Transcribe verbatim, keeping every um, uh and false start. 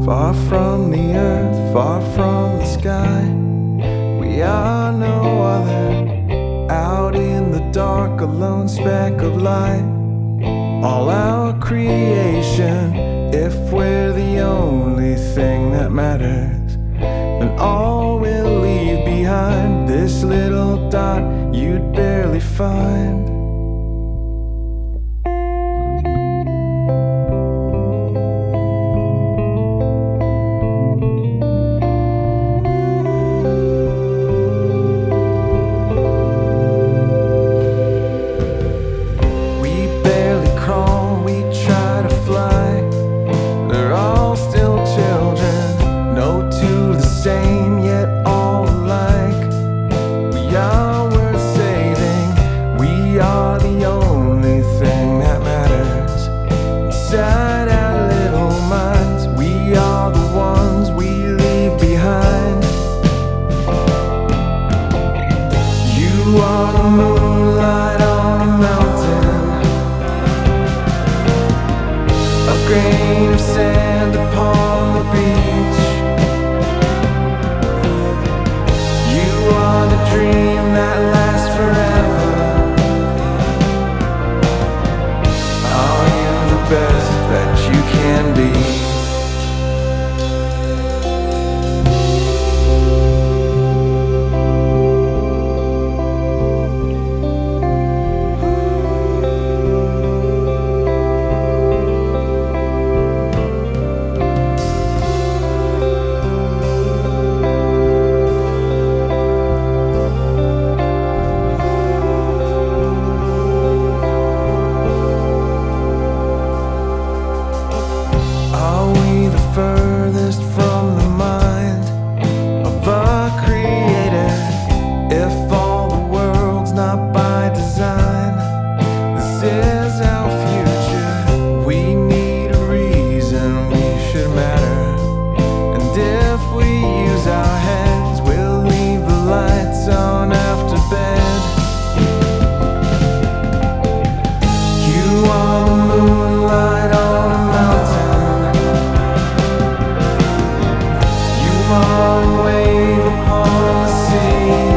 Far from the earth, far from the sky, we are no other. Out in the dark, a lone speck of light. All our creation, if we're the only thing that matters, then all we'll leave behind, this little dot you'd barely find. Same yet all alike. We are worth saving. We are the only thing that matters. Inside our little minds, we are the ones we leave behind. You are the moonlight on a mountain, a grain of sand upon the beach. Dream that lasts forever. Are you the best that you can be? Furthest from the mind of a creator, if all the world's not by design, this is our future. We need a reason we should matter, and if we use our heads, we'll leave the lights on after bed. You are the moonlight on a mountain, one wave upon the sea.